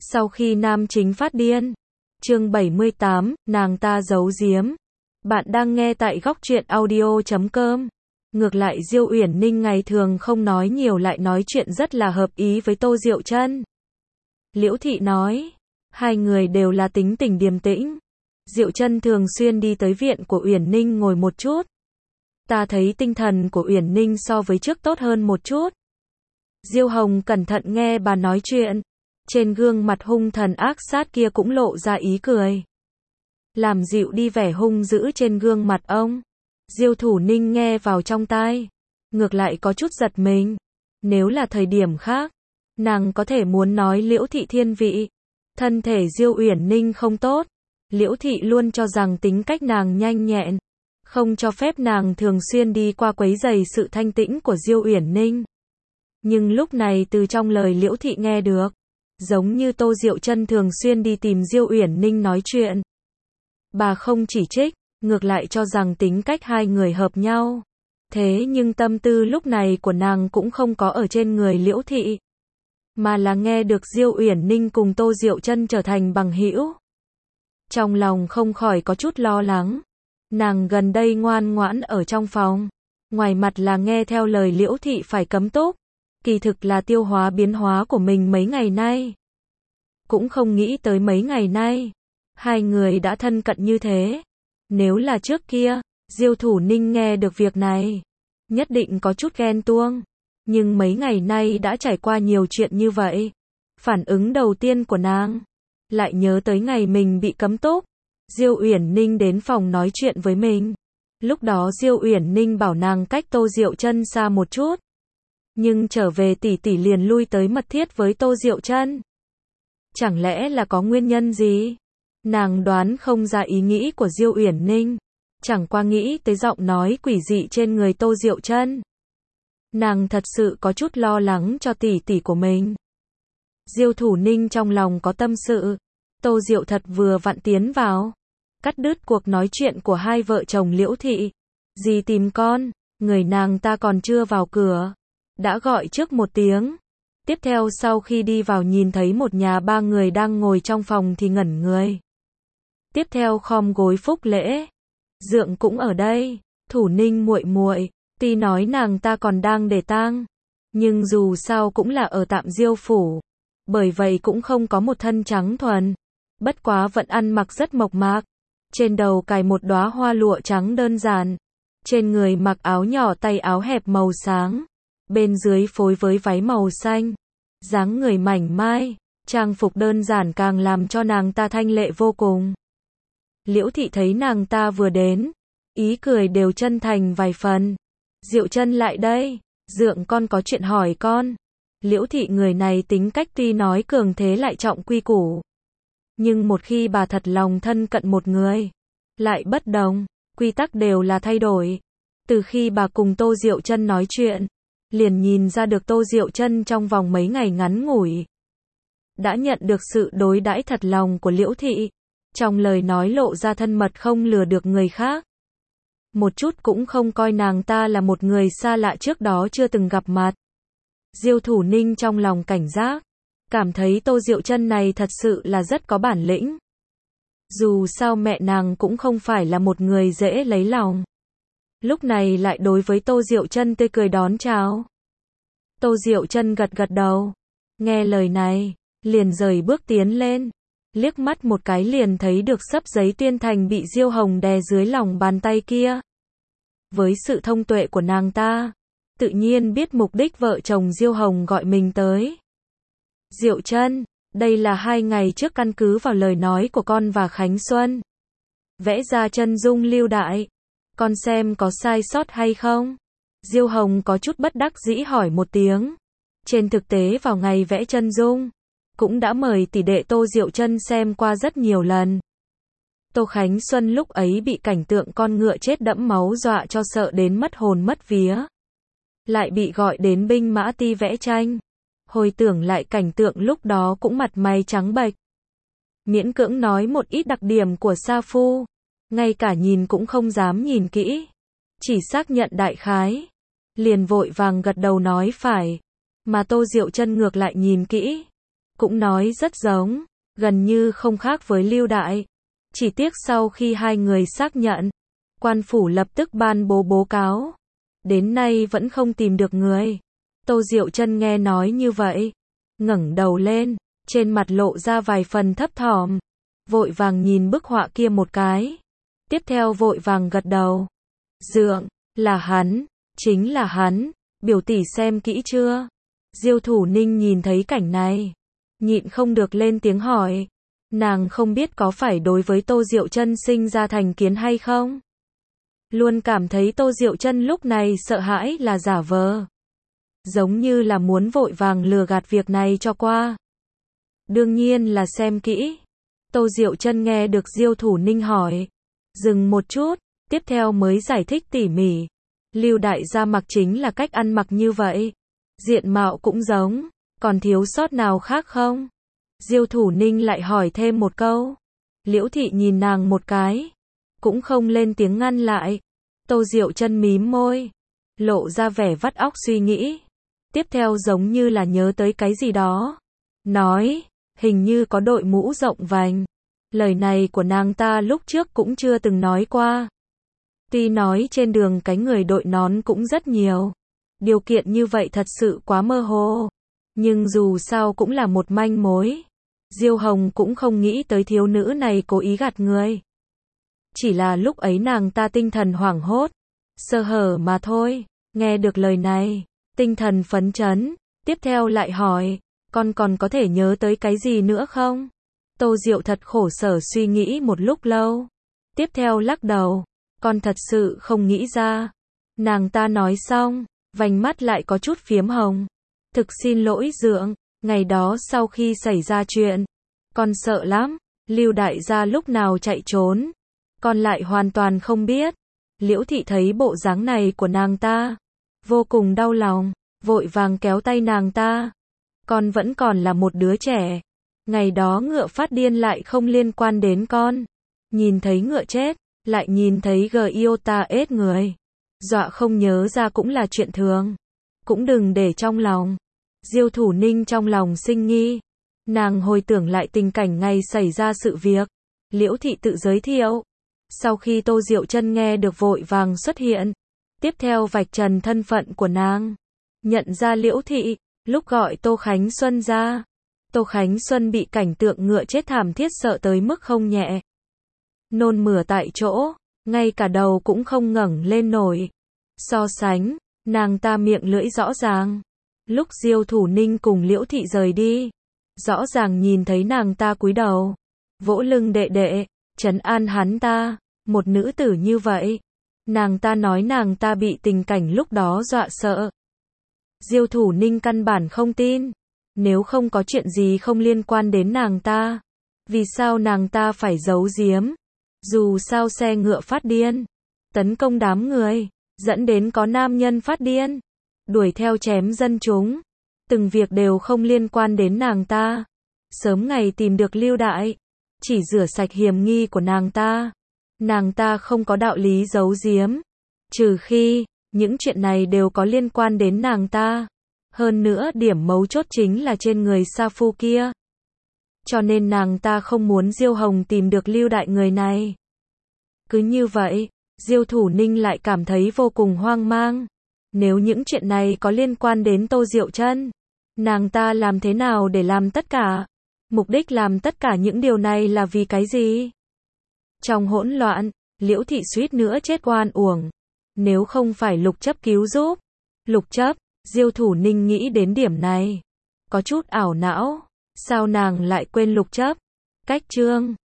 Sau khi nam chính phát điên. Chương 78, nàng ta giấu giếm. Bạn đang nghe tại góc truyện audio.com. Ngược lại Diêu Uyển Ninh ngày thường không nói nhiều lại nói chuyện rất là hợp ý với Tô Diệu Chân. Liễu Thị nói, hai người đều là tính tình điềm tĩnh. Diệu Chân thường xuyên đi tới viện của Uyển Ninh ngồi một chút. Ta thấy tinh thần của Uyển Ninh so với trước tốt hơn một chút. Diêu Hồng cẩn thận nghe bà nói chuyện. Trên gương mặt hung thần ác sát kia cũng lộ ra ý cười. Làm dịu đi vẻ hung dữ trên gương mặt ông. Diêu Thủ Ninh nghe vào trong tai. Ngược lại có chút giật mình. Nếu là thời điểm khác, nàng có thể muốn nói Liễu Thị thiên vị. Thân thể Diêu Uyển Ninh không tốt. Liễu Thị luôn cho rằng tính cách nàng nhanh nhẹn. Không cho phép nàng thường xuyên đi qua quấy rầy sự thanh tĩnh của Diêu Uyển Ninh. Nhưng lúc này từ trong lời Liễu Thị nghe được. Giống như Tô Diệu Chân thường xuyên đi tìm Diêu Uyển Ninh nói chuyện. Bà không chỉ trích, ngược lại cho rằng tính cách hai người hợp nhau. Thế nhưng tâm tư lúc này của nàng cũng không có ở trên người Liễu Thị. Mà là nghe được Diêu Uyển Ninh cùng Tô Diệu Chân trở thành bằng hữu. Trong lòng không khỏi có chút lo lắng. Nàng gần đây ngoan ngoãn ở trong phòng. Ngoài mặt là nghe theo lời Liễu Thị phải cấm túc. Kỳ thực là tiêu hóa biến hóa của mình mấy ngày nay. Cũng không nghĩ tới mấy ngày nay. Hai người đã thân cận như thế. Nếu là trước kia, Diêu Thủ Ninh nghe được việc này. Nhất định có chút ghen tuông. Nhưng mấy ngày nay đã trải qua nhiều chuyện như vậy. Phản ứng đầu tiên của nàng. Lại nhớ tới ngày mình bị cấm túc. Diêu Uyển Ninh đến phòng nói chuyện với mình. Lúc đó Diêu Uyển Ninh bảo nàng cách Tô Diệu Chân xa một chút. Nhưng trở về tỷ tỷ liền lui tới mật thiết với Tô Diệu Chân. Chẳng lẽ là có nguyên nhân gì? Nàng đoán không ra ý nghĩ của Diêu Uyển Ninh. Chẳng qua nghĩ tới giọng nói quỷ dị trên người Tô Diệu Chân. Nàng thật sự có chút lo lắng cho tỷ tỷ của mình. Diêu Thủ Ninh trong lòng có tâm sự. Tô Diệu thật vừa vặn tiến vào. Cắt đứt cuộc nói chuyện của hai vợ chồng Liễu Thị. Dì tìm con, người nàng ta còn chưa vào cửa. Đã gọi trước một tiếng. Tiếp theo sau khi đi vào nhìn thấy một nhà ba người đang ngồi trong phòng thì ngẩn người. Tiếp theo khom gối phúc lễ. Dượng cũng ở đây. Thủ Ninh muội muội, tuy nói nàng ta còn đang để tang, nhưng dù sao cũng là ở tạm Diêu phủ. Bởi vậy cũng không có một thân trắng thuần. Bất quá vẫn ăn mặc rất mộc mạc. Trên đầu cài một đóa hoa lụa trắng đơn giản. Trên người mặc áo nhỏ tay áo hẹp màu sáng. Bên dưới phối với váy màu xanh. Dáng người mảnh mai, trang phục đơn giản càng làm cho nàng ta thanh lệ vô cùng. Liễu Thị thấy nàng ta vừa đến, ý cười đều chân thành vài phần. Diệu Chân lại đây, dượng con có chuyện hỏi con. Liễu Thị người này tính cách tuy nói cường thế lại trọng quy củ. Nhưng một khi bà thật lòng thân cận một người, lại bất đồng, quy tắc đều là thay đổi. Từ khi bà cùng Tô Diệu Chân nói chuyện, liền nhìn ra được Tô Diệu Chân trong vòng mấy ngày ngắn ngủi đã nhận được sự đối đãi thật lòng của Liễu Thị. Trong lời nói lộ ra thân mật không lừa được người khác. Một chút cũng không coi nàng ta là một người xa lạ trước đó chưa từng gặp mặt. Diêu Thủ Ninh trong lòng cảnh giác. Cảm thấy Tô Diệu Chân này thật sự là rất có bản lĩnh. Dù sao mẹ nàng cũng không phải là một người dễ lấy lòng. Lúc này lại đối với Tô Diệu Chân tươi cười đón chào. Tô Diệu Chân gật gật đầu. Nghe lời này, liền rời bước tiến lên. Liếc mắt một cái liền thấy được xấp giấy tuyên thành bị Diêu Hồng đè dưới lòng bàn tay kia. Với sự thông tuệ của nàng ta, tự nhiên biết mục đích vợ chồng Diêu Hồng gọi mình tới. Diệu Chân, đây là 2 ngày trước căn cứ vào lời nói của con và Khánh Xuân. Vẽ ra chân dung lưu đại. Con xem có sai sót hay không? Diêu Hồng có chút bất đắc dĩ hỏi một tiếng. Trên thực tế vào ngày vẽ chân dung, cũng đã mời tỷ đệ Tô Diệu Chân xem qua rất nhiều lần. Tô Khánh Xuân lúc ấy bị cảnh tượng con ngựa chết đẫm máu dọa cho sợ đến mất hồn mất vía. Lại bị gọi đến binh mã ti vẽ tranh. Hồi tưởng lại cảnh tượng lúc đó cũng mặt mày trắng bệch. Miễn cưỡng nói một ít đặc điểm của sa phu. Ngay cả nhìn cũng không dám nhìn kỹ. Chỉ xác nhận đại khái. Liền vội vàng gật đầu nói phải. Mà Tô Diệu Chân ngược lại nhìn kỹ. cũng nói rất giống, gần như không khác với Lưu Đại. Chỉ tiếc sau khi hai người xác nhận, quan phủ lập tức ban bố báo cáo. Đến nay vẫn không tìm được người. Tô Diệu Chân nghe nói như vậy, ngẩng đầu lên, trên mặt lộ ra vài phần thấp thỏm, vội vàng nhìn bức họa kia một cái. Tiếp theo vội vàng gật đầu. Dượng, là hắn, chính là hắn, biểu tỷ xem kỹ chưa? Diêu Thủ Ninh nhìn thấy cảnh này, nhịn không được lên tiếng hỏi. Nàng không biết có phải đối với Tô Diệu Chân sinh ra thành kiến hay không? Luôn cảm thấy Tô Diệu Chân lúc này sợ hãi là giả vờ. Giống như là muốn vội vàng lừa gạt việc này cho qua. Đương nhiên là xem kỹ. Tô Diệu Chân nghe được Diêu Thủ Ninh hỏi, dừng một chút, tiếp theo mới giải thích tỉ mỉ. Lưu đại gia mặc chính là cách ăn mặc như vậy. Diện mạo cũng giống, còn thiếu sót nào khác không? Diêu Thủ Ninh lại hỏi thêm một câu. Liễu Thị nhìn nàng một cái, cũng không lên tiếng ngăn lại. Tô Diệu Chân mím môi, lộ ra vẻ vắt óc suy nghĩ. Tiếp theo giống như là nhớ tới cái gì đó, nói, hình như có đội mũ rộng vành. Lời này của nàng ta lúc trước cũng chưa từng nói qua. Tuy nói trên đường cái người đội nón cũng rất nhiều, điều kiện như vậy thật sự quá mơ hồ, nhưng dù sao cũng là một manh mối. Diêu Hồng cũng không nghĩ tới thiếu nữ này cố ý gạt người. Chỉ là lúc ấy nàng ta tinh thần hoảng hốt, sơ hở mà thôi. Nghe được lời này, tinh thần phấn chấn, tiếp theo lại hỏi, con còn có thể nhớ tới cái gì nữa không? Tô Diệu thật khổ sở suy nghĩ một lúc lâu, tiếp theo lắc đầu, con thật sự không nghĩ ra. Nàng ta nói xong, vành mắt lại có chút phiếm hồng. Thực xin lỗi dượng, ngày đó sau khi xảy ra chuyện, con sợ lắm, Lưu đại gia lúc nào chạy trốn, con lại hoàn toàn không biết. Liễu Thị thấy bộ dáng này của nàng ta, vô cùng đau lòng, vội vàng kéo tay nàng ta. Con vẫn còn là một đứa trẻ. Ngày đó ngựa phát điên lại không liên quan đến con. Nhìn thấy ngựa chết, lại nhìn thấy Giota ết người. Dọa không nhớ ra cũng là chuyện thường. Cũng đừng để trong lòng. Diêu Thủ Ninh trong lòng sinh nghi. Nàng hồi tưởng lại tình cảnh ngày xảy ra sự việc. Liễu Thị tự giới thiệu. Sau khi Tô Diệu Chân nghe được vội vàng xuất hiện. Tiếp theo vạch trần thân phận của nàng. Nhận ra Liễu Thị, lúc gọi Tô Khánh Xuân ra. Tô Khánh Xuân bị cảnh tượng ngựa chết thảm thiết sợ tới mức không nhẹ. Nôn mửa tại chỗ, ngay cả đầu cũng không ngẩng lên nổi. So sánh, nàng ta miệng lưỡi rõ ràng. Lúc Diêu Thủ Ninh cùng Liễu Thị rời đi, rõ ràng nhìn thấy nàng ta cúi đầu, vỗ lưng đệ đệ, trấn an hắn ta. Một nữ tử như vậy, nàng ta nói nàng ta bị tình cảnh lúc đó dọa sợ. Diêu Thủ Ninh căn bản không tin. Nếu không có chuyện gì không liên quan đến nàng ta, vì sao nàng ta phải giấu giếm? Dù sao xe ngựa phát điên, tấn công đám người, dẫn đến có nam nhân phát điên, đuổi theo chém dân chúng. Từng việc đều không liên quan đến nàng ta. Sớm ngày tìm được Lưu Đại, chỉ rửa sạch hiểm nghi của nàng ta. Nàng ta không có đạo lý giấu giếm, trừ khi những chuyện này đều có liên quan đến nàng ta. Hơn nữa điểm mấu chốt chính là trên người Sa Phu kia. Cho nên nàng ta không muốn Diêu Hồng tìm được Lưu Đại người này. Cứ như vậy, Diêu Thủ Ninh lại cảm thấy vô cùng hoang mang. Nếu những chuyện này có liên quan đến Tô Diệu Chân, nàng ta làm thế nào để làm tất cả? Mục đích làm tất cả những điều này là vì cái gì? Trong hỗn loạn, Liễu Thị suýt nữa chết oan uổng. Nếu không phải Lục Chấp cứu giúp. Lục Chấp, Diêu Thủ Ninh nghĩ đến điểm này, có chút ảo não. Sao nàng lại quên Lục Chấp? Cách chương